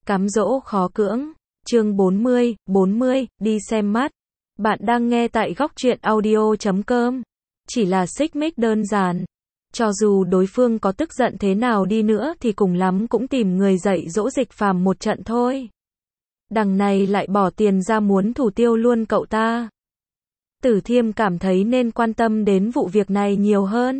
Cám dỗ khó cưỡng. Chương 40, đi xem mắt. Bạn đang nghe tại góc truyện audio.com. Chỉ là xích mích đơn giản. Cho dù đối phương có tức giận thế nào đi nữa thì cùng lắm cũng tìm người dạy dỗ Dịch Phàm một trận thôi. Đằng này lại bỏ tiền ra muốn thủ tiêu luôn cậu ta. Tử Thiêm cảm thấy nên quan tâm đến vụ việc này nhiều hơn.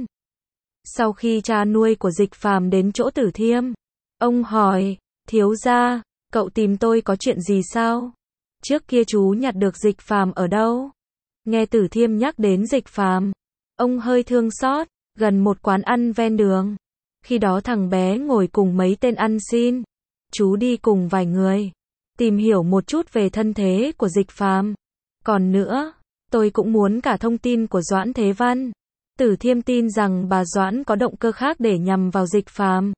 Sau khi cha nuôi của Dịch Phàm đến chỗ Tử Thiêm, ông hỏi, thiếu gia, cậu tìm tôi có chuyện gì sao? Trước kia chú nhặt được Dịch Phàm ở đâu? Nghe Tử Thiêm nhắc đến Dịch Phàm, ông hơi thương xót, gần một quán ăn ven đường. Khi đó thằng bé ngồi cùng mấy tên ăn xin. Chú đi cùng vài người, tìm hiểu một chút về thân thế của Dịch Phàm. Còn nữa, tôi cũng muốn cả thông tin của Doãn Thế Văn. Tử Thiêm tin rằng bà Doãn có động cơ khác để nhằm vào Dịch Phàm.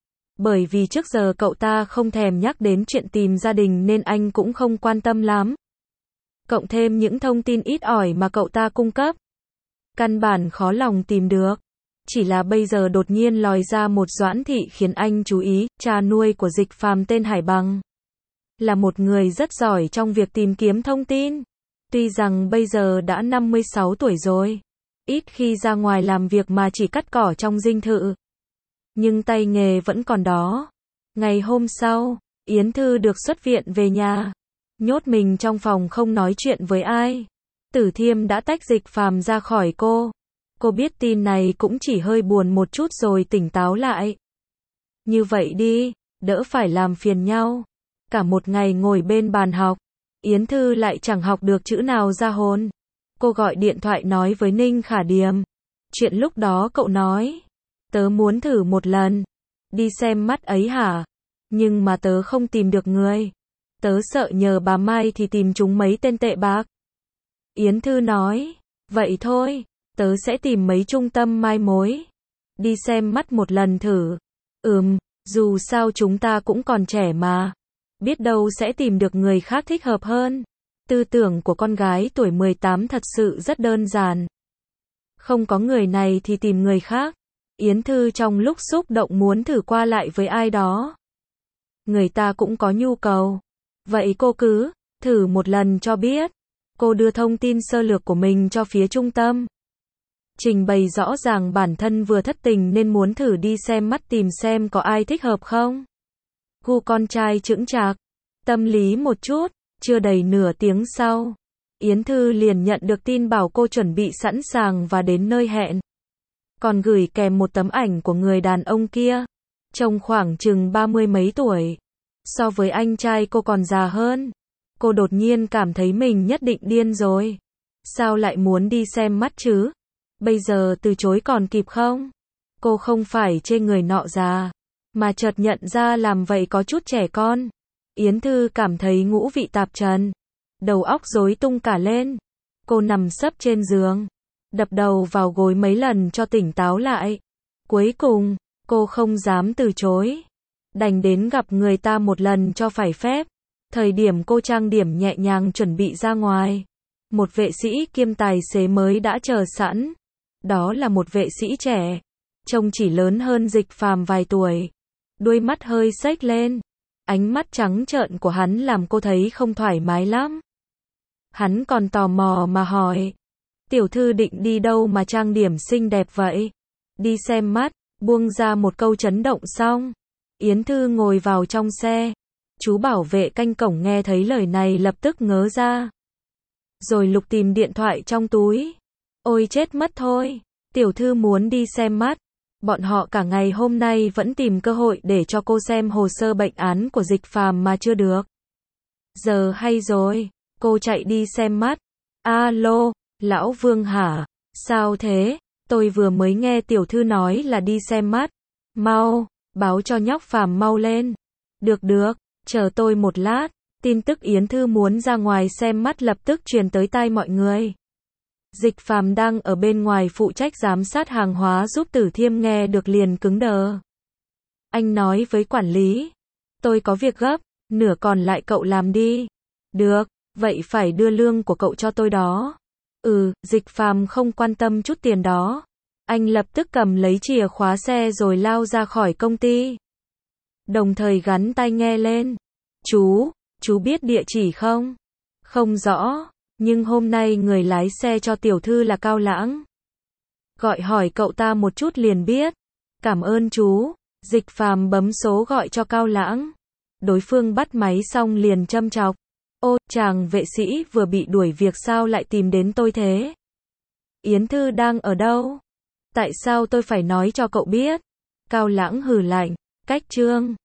Bởi vì trước giờ cậu ta không thèm nhắc đến chuyện tìm gia đình nên anh cũng không quan tâm lắm. Cộng thêm những thông tin ít ỏi mà cậu ta cung cấp, căn bản khó lòng tìm được. Chỉ là bây giờ đột nhiên lòi ra một Doãn thị khiến anh chú ý, cha nuôi của Dịch Phàm tên Hải Bằng. Là một người rất giỏi trong việc tìm kiếm thông tin. Tuy rằng bây giờ đã 56 tuổi rồi, ít khi ra ngoài làm việc mà chỉ cắt cỏ trong dinh thự. Nhưng tay nghề vẫn còn đó. Ngày hôm sau, Yến Thư được xuất viện về nhà. Nhốt mình trong phòng không nói chuyện với ai. Tử Thiêm đã tách Dịch Phàm ra khỏi cô. Cô biết tin này cũng chỉ hơi buồn một chút rồi tỉnh táo lại. Như vậy đi, đỡ phải làm phiền nhau. Cả một ngày ngồi bên bàn học, Yến Thư lại chẳng học được chữ nào ra hồn. Cô gọi điện thoại nói với Ninh Khả Điềm. Chuyện lúc đó cậu nói, tớ muốn thử một lần. Đi xem mắt ấy hả? Nhưng mà tớ không tìm được người. Tớ sợ nhờ bà Mai thì tìm chúng mấy tên tệ bạc. Yến Thư nói, vậy thôi, tớ sẽ tìm mấy trung tâm mai mối. Đi xem mắt một lần thử. Dù sao chúng ta cũng còn trẻ mà. Biết đâu sẽ tìm được người khác thích hợp hơn. Tư tưởng của con gái tuổi 18 thật sự rất đơn giản. Không có người này thì tìm người khác. Yến Thư trong lúc xúc động muốn thử qua lại với ai đó. Người ta cũng có nhu cầu. Vậy cô cứ thử một lần cho biết. Cô đưa thông tin sơ lược của mình cho phía trung tâm. Trình bày rõ ràng bản thân vừa thất tình nên muốn thử đi xem mắt tìm xem có ai thích hợp không. Gu con trai chững chạc, tâm lý một chút. Chưa đầy nửa tiếng sau, Yến Thư liền nhận được tin bảo cô chuẩn bị sẵn sàng và đến nơi hẹn. Còn gửi kèm một tấm ảnh của người đàn ông kia, trông khoảng chừng 30 mấy tuổi. So với anh trai cô còn già hơn. Cô đột nhiên cảm thấy mình nhất định điên rồi. Sao lại muốn đi xem mắt chứ? Bây giờ từ chối còn kịp không? Cô không phải chê người nọ già, mà chợt nhận ra làm vậy có chút trẻ con. Yến Thư cảm thấy ngũ vị tạp trần, đầu óc rối tung cả lên. Cô nằm sấp trên giường, đập đầu vào gối mấy lần cho tỉnh táo lại. Cuối cùng, cô không dám từ chối, đành đến gặp người ta một lần cho phải phép. Thời điểm cô trang điểm nhẹ nhàng chuẩn bị ra ngoài, một vệ sĩ kiêm tài xế mới đã chờ sẵn. Đó là một vệ sĩ trẻ, trông chỉ lớn hơn Dịch Phàm vài tuổi, đuôi mắt hơi xếch lên. Ánh mắt trắng trợn của hắn làm cô thấy không thoải mái lắm. Hắn còn tò mò mà hỏi, tiểu thư định đi đâu mà trang điểm xinh đẹp vậy? Đi xem mắt. Buông ra một câu chấn động xong, Yến Thư ngồi vào trong xe. Chú bảo vệ canh cổng nghe thấy lời này lập tức ngớ ra, rồi lục tìm điện thoại trong túi. Ôi chết mất thôi, tiểu thư muốn đi xem mắt. Bọn họ cả ngày hôm nay vẫn tìm cơ hội để cho cô xem hồ sơ bệnh án của Dịch Phàm mà chưa được. Giờ hay rồi, cô chạy đi xem mắt. Alo, lão Vương hả? Sao thế? Tôi vừa mới nghe tiểu thư nói là đi xem mắt. Mau, báo cho nhóc Phàm mau lên. Được, chờ tôi một lát. Tin tức Yến Thư muốn ra ngoài xem mắt lập tức truyền tới tai mọi người. Dịch Phàm đang ở bên ngoài phụ trách giám sát hàng hóa giúp Tử Thiêm nghe được liền cứng đờ. Anh nói với quản lý, tôi có việc gấp, nửa còn lại cậu làm đi. Được, vậy phải đưa lương của cậu cho tôi đó. Dịch Phàm không quan tâm chút tiền đó. Anh lập tức cầm lấy chìa khóa xe rồi lao ra khỏi công ty. Đồng thời gắn tai nghe lên. Chú biết địa chỉ không? Không rõ, nhưng hôm nay người lái xe cho tiểu thư là Cao Lãng. Gọi hỏi cậu ta một chút liền biết. Cảm ơn chú. Dịch Phàm bấm số gọi cho Cao Lãng. Đối phương bắt máy xong liền châm chọc. Ô, chàng vệ sĩ vừa bị đuổi việc sao lại tìm đến tôi thế? Yến Thư đang ở đâu? Tại sao tôi phải nói cho cậu biết? Cao Lãng hừ lạnh. Cách Trương.